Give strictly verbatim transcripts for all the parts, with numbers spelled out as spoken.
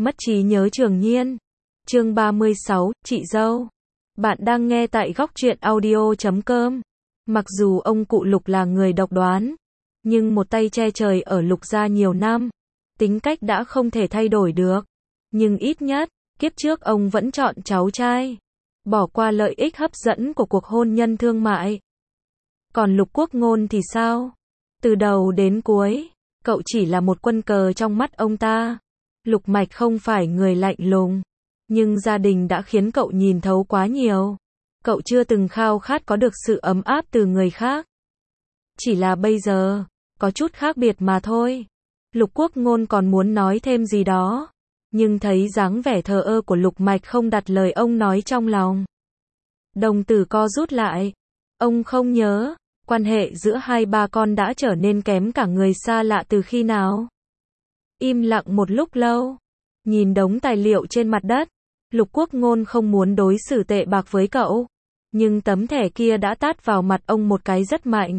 Mất trí nhớ Trường Nhiên. Chương ba mươi sáu, chị dâu. Bạn đang nghe tại góc truyện audio chấm com. Mặc dù ông cụ Lục là người độc đoán, nhưng một tay che trời ở Lục gia nhiều năm, tính cách đã không thể thay đổi được. Nhưng ít nhất, kiếp trước ông vẫn chọn cháu trai, bỏ qua lợi ích hấp dẫn của cuộc hôn nhân thương mại. Còn Lục Quốc Ngôn thì sao? Từ đầu đến cuối, cậu chỉ là một quân cờ trong mắt ông ta. Lục Mạch không phải người lạnh lùng, nhưng gia đình đã khiến cậu nhìn thấu quá nhiều. Cậu chưa từng khao khát có được sự ấm áp từ người khác. Chỉ là bây giờ, có chút khác biệt mà thôi. Lục Quốc Ngôn còn muốn nói thêm gì đó, nhưng thấy dáng vẻ thờ ơ của Lục Mạch không đặt lời ông nói trong lòng. Đồng tử co rút lại. Ông không nhớ, quan hệ giữa hai ba con đã trở nên kém cả người xa lạ từ khi nào. Im lặng một lúc lâu, nhìn đống tài liệu trên mặt đất. Lục Quốc Ngôn không muốn đối xử tệ bạc với cậu, nhưng tấm thẻ kia đã tát vào mặt ông một cái rất mạnh.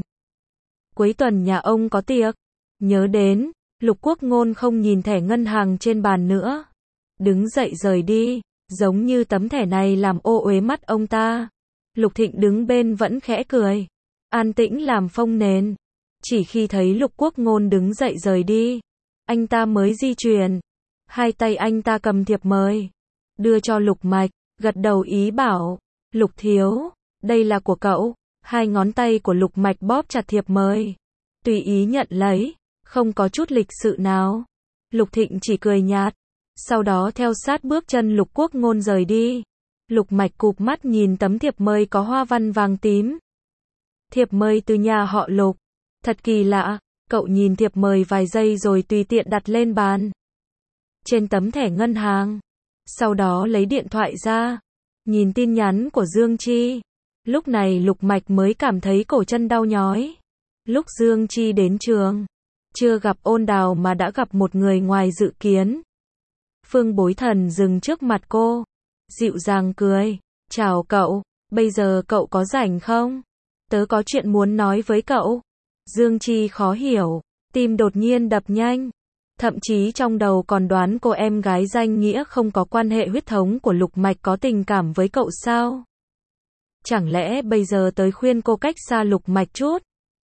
Cuối tuần nhà ông có tiệc. Nhớ đến, Lục Quốc Ngôn không nhìn thẻ ngân hàng trên bàn nữa, đứng dậy rời đi, giống như tấm thẻ này làm ô uế mắt ông ta. Lục Thịnh đứng bên vẫn khẽ cười, an tĩnh làm phông nền. Chỉ khi thấy Lục Quốc Ngôn đứng dậy rời đi, anh ta mới di chuyển. Hai tay anh ta cầm thiệp mời, đưa cho Lục Mạch, gật đầu ý bảo, Lục thiếu, đây là của cậu. Hai ngón tay của Lục Mạch bóp chặt thiệp mời, tùy ý nhận lấy, không có chút lịch sự nào. Lục Thịnh chỉ cười nhạt, sau đó theo sát bước chân Lục Quốc Ngôn rời đi. Lục Mạch cụp mắt nhìn tấm thiệp mời có hoa văn vàng tím. Thiệp mời từ nhà họ Lục, thật kỳ lạ. Cậu nhìn thiệp mời vài giây rồi tùy tiện đặt lên bàn, trên tấm thẻ ngân hàng. Sau đó lấy điện thoại ra, nhìn tin nhắn của Dương Chi. Lúc này Lục Mạch mới cảm thấy cổ chân đau nhói. Lúc Dương Chi đến trường, chưa gặp Ôn Đào mà đã gặp một người ngoài dự kiến. Phương Bối Thần dừng trước mặt cô, dịu dàng cười, chào cậu, bây giờ cậu có rảnh không? Tớ có chuyện muốn nói với cậu. Dương Chi khó hiểu, tim đột nhiên đập nhanh. Thậm chí trong đầu còn đoán cô em gái danh nghĩa không có quan hệ huyết thống của Lục Mạch có tình cảm với cậu sao? Chẳng lẽ bây giờ tới khuyên cô cách xa Lục Mạch chút,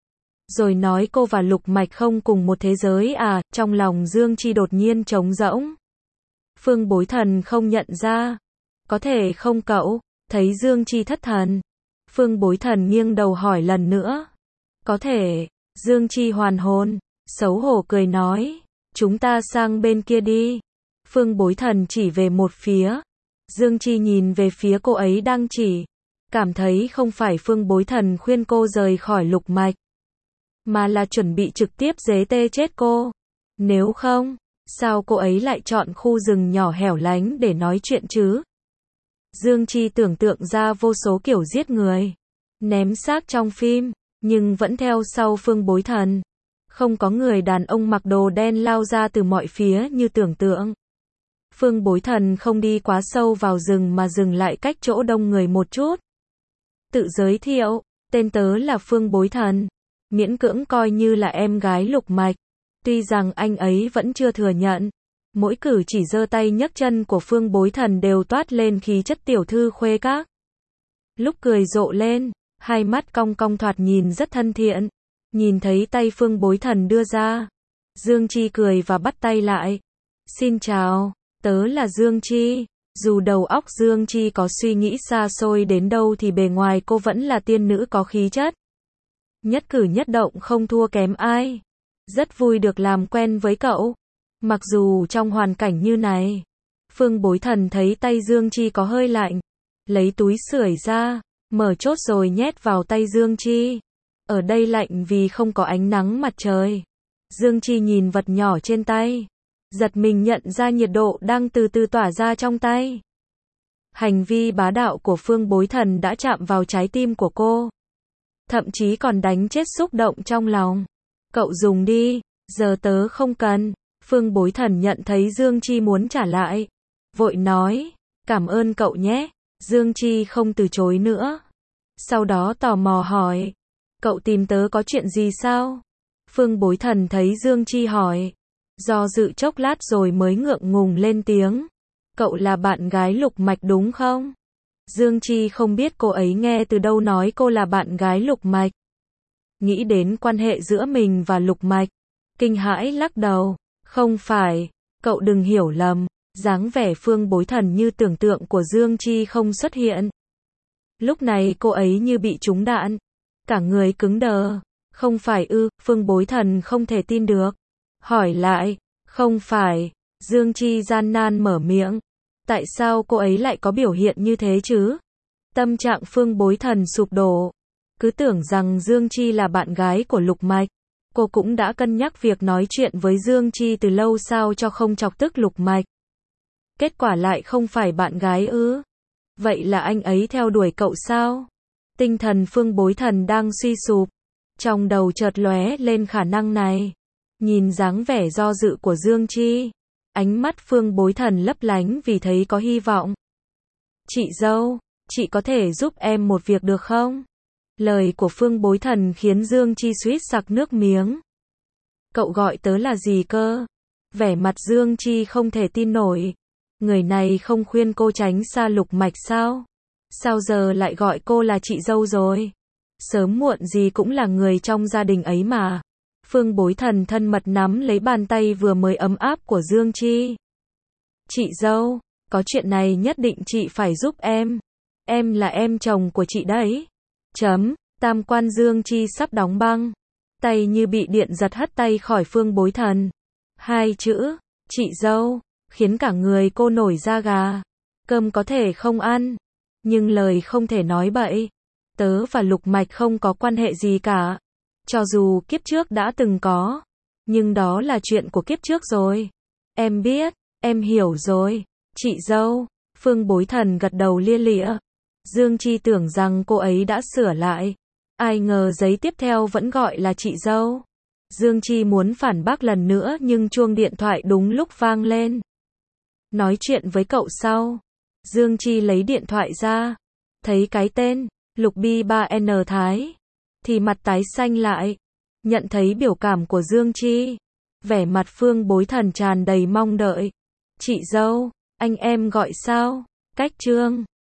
rồi nói cô và Lục Mạch không cùng một thế giới à? Trong lòng Dương Chi đột nhiên trống rỗng. Phương Bối Thần không nhận ra. Có thể không cậu? Thấy Dương Chi thất thần, Phương Bối Thần nghiêng đầu hỏi lần nữa. Có thể. Dương Chi hoàn hồn, xấu hổ cười nói, chúng ta sang bên kia đi. Phương Bối Thần chỉ về một phía. Dương Chi nhìn về phía cô ấy đang chỉ, cảm thấy không phải Phương Bối Thần khuyên cô rời khỏi Lục Mạch, mà là chuẩn bị trực tiếp giế tê chết cô. Nếu không, sao cô ấy lại chọn khu rừng nhỏ hẻo lánh để nói chuyện chứ? Dương Chi tưởng tượng ra vô số kiểu giết người, ném xác trong phim, nhưng vẫn theo sau Phương Bối Thần. Không có người đàn ông mặc đồ đen lao ra từ mọi phía như tưởng tượng. Phương Bối Thần không đi quá sâu vào rừng mà dừng lại cách chỗ đông người một chút. Tự giới thiệu, tên tớ là Phương Bối Thần, miễn cưỡng coi như là em gái Lục Mạch. Tuy rằng anh ấy vẫn chưa thừa nhận, mỗi cử chỉ giơ tay nhấc chân của Phương Bối Thần đều toát lên khí chất tiểu thư khuê các. Lúc cười rộ lên, hai mắt cong cong thoạt nhìn rất thân thiện. Nhìn thấy tay Phương Bối Thần đưa ra, Dương Chi cười và bắt tay lại. Xin chào, tớ là Dương Chi. Dù đầu óc Dương Chi có suy nghĩ xa xôi đến đâu thì bề ngoài cô vẫn là tiên nữ có khí chất. Nhất cử nhất động không thua kém ai. Rất vui được làm quen với cậu. Mặc dù trong hoàn cảnh như này, Phương Bối Thần thấy tay Dương Chi có hơi lạnh, lấy túi sưởi ra, mở chốt rồi nhét vào tay Dương Chi. Ở đây lạnh vì không có ánh nắng mặt trời. Dương Chi nhìn vật nhỏ trên tay, giật mình nhận ra nhiệt độ đang từ từ tỏa ra trong tay. Hành vi bá đạo của Phương Bối Thần đã chạm vào trái tim của cô, thậm chí còn đánh chết xúc động trong lòng. Cậu dùng đi, giờ tớ không cần. Phương Bối Thần nhận thấy Dương Chi muốn trả lại, vội nói, cảm ơn cậu nhé. Dương Chi không từ chối nữa. Sau đó tò mò hỏi, cậu tìm tớ có chuyện gì sao? Phương Bối Thần thấy Dương Chi hỏi, Do dự chốc lát rồi mới ngượng ngùng lên tiếng. Cậu là bạn gái Lục Mạch đúng không? Dương Chi không biết cô ấy nghe từ đâu nói cô là bạn gái Lục Mạch. Nghĩ đến quan hệ giữa mình và Lục Mạch, kinh hãi lắc đầu. Không phải, cậu đừng hiểu lầm. Dáng vẻ Phương Bối Thần như tưởng tượng của Dương Chi không xuất hiện. Lúc này cô ấy như bị trúng đạn, cả người cứng đờ. Không phải ư? Phương Bối Thần không thể tin được. Hỏi lại, không phải. Dương Chi gian nan mở miệng. Tại sao cô ấy lại có biểu hiện như thế chứ? Tâm trạng Phương Bối Thần sụp đổ. Cứ tưởng rằng Dương Chi là bạn gái của Lục Mạch. Cô cũng đã cân nhắc việc nói chuyện với Dương Chi từ lâu sao cho không chọc tức Lục Mạch. Kết quả lại không phải bạn gái ư? Vậy là anh ấy theo đuổi cậu sao? Tinh thần Phương Bối Thần đang suy sụp. Trong đầu chợt lóe lên khả năng này. Nhìn dáng vẻ do dự của Dương Chi, ánh mắt Phương Bối Thần lấp lánh vì thấy có hy vọng. Chị dâu, chị có thể giúp em một việc được không? Lời của Phương Bối Thần khiến Dương Chi suýt sặc nước miếng. Cậu gọi tớ là gì cơ? Vẻ mặt Dương Chi không thể tin nổi. Người này không khuyên cô tránh xa Lục Mạch sao? Sao giờ lại gọi cô là chị dâu rồi? Sớm muộn gì cũng là người trong gia đình ấy mà. Phương Bối Thần thân mật nắm lấy bàn tay vừa mới ấm áp của Dương Chi. Chị dâu, có chuyện này nhất định chị phải giúp em. Em là em chồng của chị đấy. Chấm, tam quan Dương Chi sắp đóng băng. Tay như bị điện giật hất tay khỏi Phương Bối Thần. Hai chữ, chị dâu, khiến cả người cô nổi da gà. Cơm có thể không ăn, nhưng lời không thể nói bậy. Tớ và Lục Mạch không có quan hệ gì cả. Cho dù kiếp trước đã từng có, nhưng đó là chuyện của kiếp trước rồi. Em biết, em hiểu rồi. Chị dâu, Phương Bối Thần gật đầu lia lịa. Dương Chi tưởng rằng cô ấy đã sửa lại. Ai ngờ giấy tiếp theo vẫn gọi là chị dâu. Dương Chi muốn phản bác lần nữa nhưng chuông điện thoại đúng lúc vang lên. Nói chuyện với cậu sau. Dương Chi lấy điện thoại ra. Thấy cái tên, Lục Bi ba N Thái. Thì mặt tái xanh lại. Nhận thấy biểu cảm của Dương Chi. Vẻ mặt Phương Bối Thần tràn đầy mong đợi. Chị dâu, anh em gọi sao? Cách chương.